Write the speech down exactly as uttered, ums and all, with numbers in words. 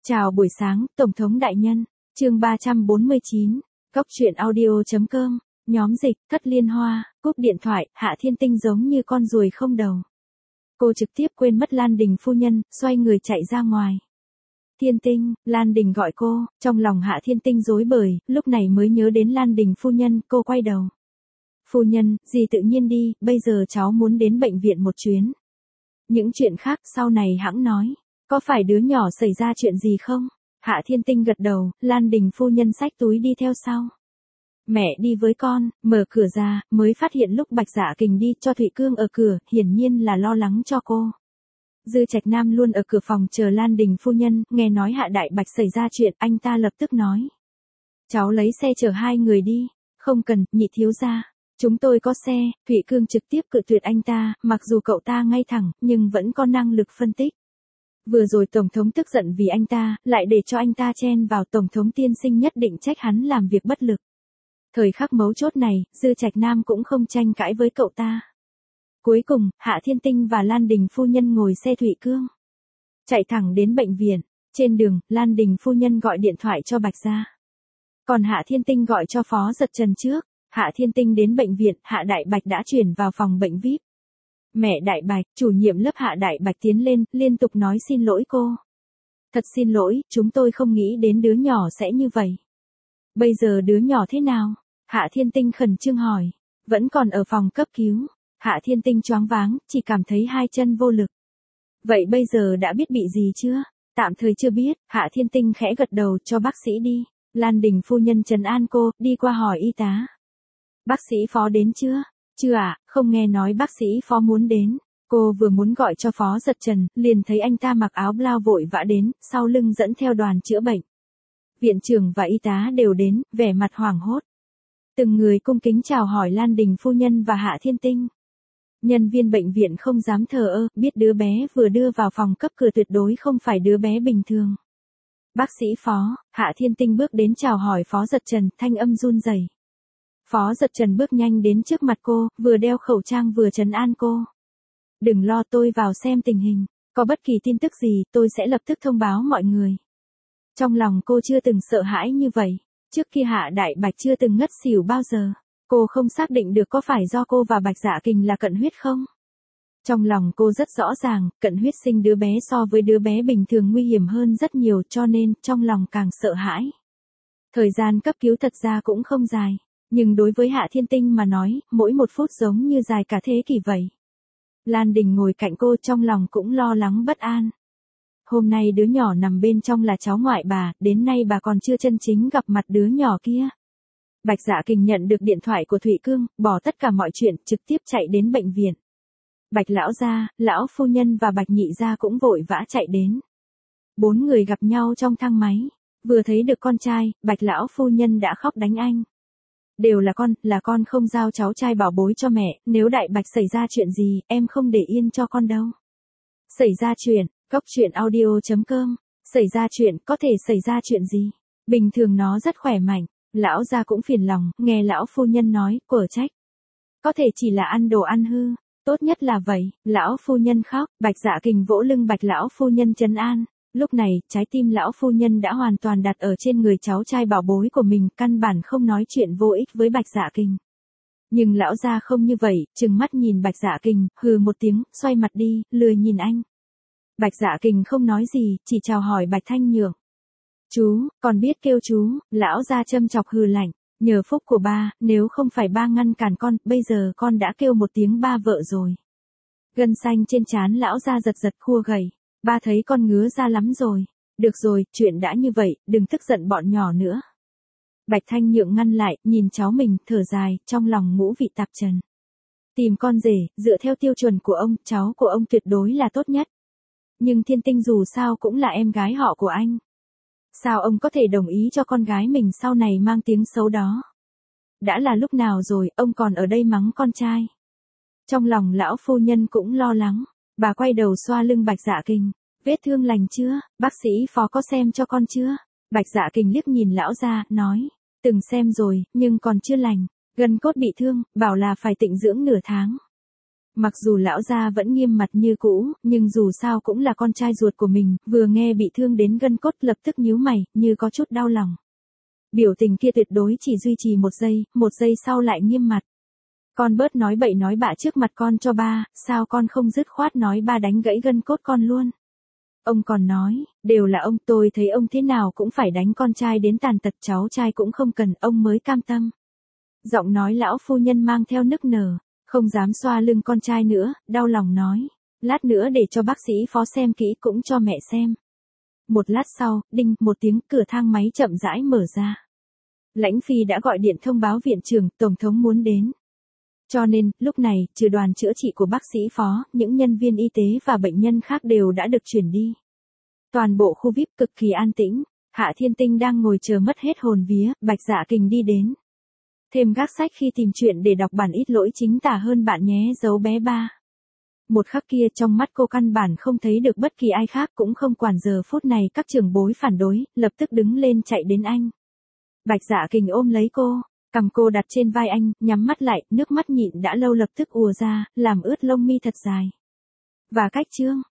Chào buổi sáng, Tổng thống đại nhân. Chương ba trăm bốn mươi chín. Cốc truyện audio.com. Nhóm dịch, Thất Liên Hoa, cúp điện thoại, Hạ Thiên Tinh giống như con ruồi không đầu. Cô trực tiếp quên mất Lan Đình phu nhân, xoay người chạy ra ngoài. Thiên Tinh, Lan Đình gọi cô, trong lòng Hạ Thiên Tinh rối bời, lúc này mới nhớ đến Lan Đình phu nhân, cô quay đầu. Phu nhân, gì tự nhiên đi, bây giờ cháu muốn đến bệnh viện một chuyến. Những chuyện khác sau này hẵng nói. Có phải đứa nhỏ xảy ra chuyện gì không? Hạ Thiên Tinh gật đầu, Lan Đình phu nhân xách túi đi theo sau. Mẹ đi với con, mở cửa ra, mới phát hiện lúc Bạch Dạ Kình đi cho Thụy Cương ở cửa, hiển nhiên là lo lắng cho cô. Dư Trạch Nam luôn ở cửa phòng chờ Lan Đình phu nhân, nghe nói Hạ Đại Bạch xảy ra chuyện, anh ta lập tức nói. Cháu lấy xe chở hai người đi. Không cần, nhị thiếu gia. Chúng tôi có xe, Thụy Cương trực tiếp cự tuyệt anh ta, mặc dù cậu ta ngay thẳng, nhưng vẫn có năng lực phân tích. Vừa rồi Tổng thống tức giận vì anh ta, lại để cho anh ta chen vào, Tổng thống tiên sinh nhất định trách hắn làm việc bất lực. Thời khắc mấu chốt này, Dư Trạch Nam cũng không tranh cãi với cậu ta. Cuối cùng, Hạ Thiên Tinh và Lan Đình phu nhân ngồi xe Thụy Cương. Chạy thẳng đến bệnh viện. Trên đường, Lan Đình phu nhân gọi điện thoại cho Bạch Gia. Còn Hạ Thiên Tinh gọi cho Phó Giật Trần trước. Hạ Thiên Tinh đến bệnh viện, Hạ Đại Bạch đã chuyển vào phòng bệnh vi ai pi. Mẹ Đại Bạch, chủ nhiệm lớp Hạ Đại Bạch tiến lên, liên tục nói xin lỗi cô. Thật xin lỗi, chúng tôi không nghĩ đến đứa nhỏ sẽ như vậy. Bây giờ đứa nhỏ thế nào? Hạ Thiên Tinh khẩn trương hỏi. Vẫn còn ở phòng cấp cứu. Hạ Thiên Tinh choáng váng, chỉ cảm thấy hai chân vô lực. Vậy bây giờ đã biết bị gì chưa? Tạm thời chưa biết, Hạ Thiên Tinh khẽ gật đầu cho bác sĩ đi. Lan Đình phu nhân trấn an cô, đi qua hỏi y tá. Bác sĩ Phó đến chưa? Chưa ạ, à, không nghe nói bác sĩ Phó muốn đến. Cô vừa muốn gọi cho Phó Giật Trần, liền thấy anh ta mặc áo blau vội vã đến, sau lưng dẫn theo đoàn chữa bệnh. Viện trưởng và y tá đều đến, vẻ mặt hoảng hốt. Từng người cung kính chào hỏi Lan Đình phu nhân và Hạ Thiên Tinh. Nhân viên bệnh viện không dám thờ ơ, biết đứa bé vừa đưa vào phòng cấp cửa tuyệt đối không phải đứa bé bình thường. Bác sĩ Phó, Hạ Thiên Tinh bước đến chào hỏi Phó Giật Trần, thanh âm run rẩy. Phó Giật Trần bước nhanh đến trước mặt cô, vừa đeo khẩu trang vừa trấn an cô. Đừng lo, tôi vào xem tình hình, có bất kỳ tin tức gì tôi sẽ lập tức thông báo mọi người. Trong lòng cô chưa từng sợ hãi như vậy, trước kia Hạ Đại Bạch chưa từng ngất xỉu bao giờ, cô không xác định được có phải do cô và Bạch Dạ Kình là cận huyết không. Trong lòng cô rất rõ ràng, cận huyết sinh đứa bé so với đứa bé bình thường nguy hiểm hơn rất nhiều, cho nên trong lòng càng sợ hãi. Thời gian cấp cứu thật ra cũng không dài. Nhưng đối với Hạ Thiên Tinh mà nói, mỗi một phút giống như dài cả thế kỷ vậy. Lan Đình ngồi cạnh cô trong lòng cũng lo lắng bất an. Hôm nay đứa nhỏ nằm bên trong là cháu ngoại bà, đến nay bà còn chưa chân chính gặp mặt đứa nhỏ kia. Bạch Dạ Kình nhận được điện thoại của Thụy Cương, bỏ tất cả mọi chuyện, trực tiếp chạy đến bệnh viện. Bạch lão gia, lão phu nhân và Bạch nhị gia cũng vội vã chạy đến. Bốn người gặp nhau trong thang máy, vừa thấy được con trai, Bạch lão phu nhân đã khóc đánh anh. Đều là con, là con không giao cháu trai bảo bối cho mẹ, nếu Đại Bạch xảy ra chuyện gì, em không để yên cho con đâu. Xảy ra chuyện, cốc truyện audio.com, xảy ra chuyện, có thể xảy ra chuyện gì? Bình thường nó rất khỏe mạnh, lão gia cũng phiền lòng, nghe lão phu nhân nói, quở trách. Có thể chỉ là ăn đồ ăn hư, tốt nhất là vậy, lão phu nhân khóc, Bạch Dạ Kình vỗ lưng Bạch lão phu nhân trấn an. Lúc này, trái tim lão phu nhân đã hoàn toàn đặt ở trên người cháu trai bảo bối của mình, căn bản không nói chuyện vô ích với Bạch Dạ Kình. Nhưng lão gia không như vậy, trừng mắt nhìn Bạch Dạ Kình, hừ một tiếng, xoay mặt đi, lười nhìn anh. Bạch Dạ Kình không nói gì, chỉ chào hỏi Bạch Thanh Nhượng. Chú, còn biết kêu chú, lão gia châm chọc hừ lạnh, nhờ phúc của ba, nếu không phải ba ngăn cản con, bây giờ con đã kêu một tiếng ba vợ rồi. Gân xanh trên trán lão gia giật giật khua gầy. Ba thấy con ngứa ra lắm rồi. Được rồi, chuyện đã như vậy, đừng tức giận bọn nhỏ nữa. Bạch Thanh Nhượng ngăn lại, nhìn cháu mình, thở dài, trong lòng ngũ vị tạp trần. Tìm con rể, dựa theo tiêu chuẩn của ông, cháu của ông tuyệt đối là tốt nhất. Nhưng Thiên Tinh dù sao cũng là em gái họ của anh. Sao ông có thể đồng ý cho con gái mình sau này mang tiếng xấu đó? Đã là lúc nào rồi, ông còn ở đây mắng con trai. Trong lòng lão phu nhân cũng lo lắng. Bà quay đầu xoa lưng Bạch Dạ Kình. Vết thương lành chưa? Bác sĩ Phó có xem cho con chưa? Bạch Dạ Kình liếc nhìn lão gia, nói. Từng xem rồi, nhưng còn chưa lành. Gân cốt bị thương, bảo là phải tịnh dưỡng nửa tháng. Mặc dù lão gia vẫn nghiêm mặt như cũ, nhưng dù sao cũng là con trai ruột của mình, vừa nghe bị thương đến gân cốt lập tức nhíu mày, như có chút đau lòng. Biểu tình kia tuyệt đối chỉ duy trì một giây, một giây sau lại nghiêm mặt. Con bớt nói bậy nói bạ trước mặt con cho ba, sao con không dứt khoát nói ba đánh gãy gân cốt con luôn. Ông còn nói, đều là ông, tôi thấy ông thế nào cũng phải đánh con trai đến tàn tật, cháu trai cũng không cần, ông mới cam tâm. Giọng nói lão phu nhân mang theo nức nở, không dám xoa lưng con trai nữa, đau lòng nói, lát nữa để cho bác sĩ phó xem kỹ cũng cho mẹ xem. Một lát sau, đinh, một tiếng, cửa thang máy chậm rãi mở ra. Lãnh Phi đã gọi điện thông báo viện trưởng, tổng thống muốn đến. Cho nên, lúc này, trừ đoàn chữa trị của bác sĩ phó, những nhân viên y tế và bệnh nhân khác đều đã được chuyển đi. Toàn bộ khu vi ai pi cực kỳ an tĩnh, Hạ Thiên Tinh đang ngồi chờ mất hết hồn vía, Bạch Dạ Kình đi đến. Thêm gác sách khi tìm chuyện để đọc bản ít lỗi chính tả hơn bạn nhé dấu bé ba. Một khắc kia trong mắt cô căn bản không thấy được bất kỳ ai khác, cũng không quản giờ phút này các trưởng bối phản đối, lập tức đứng lên chạy đến anh. Bạch Dạ Kình ôm lấy cô, cầm cô đặt trên vai anh, nhắm mắt lại, nước mắt nhịn đã lâu lập tức ùa ra, làm ướt lông mi thật dài. Và cách chương,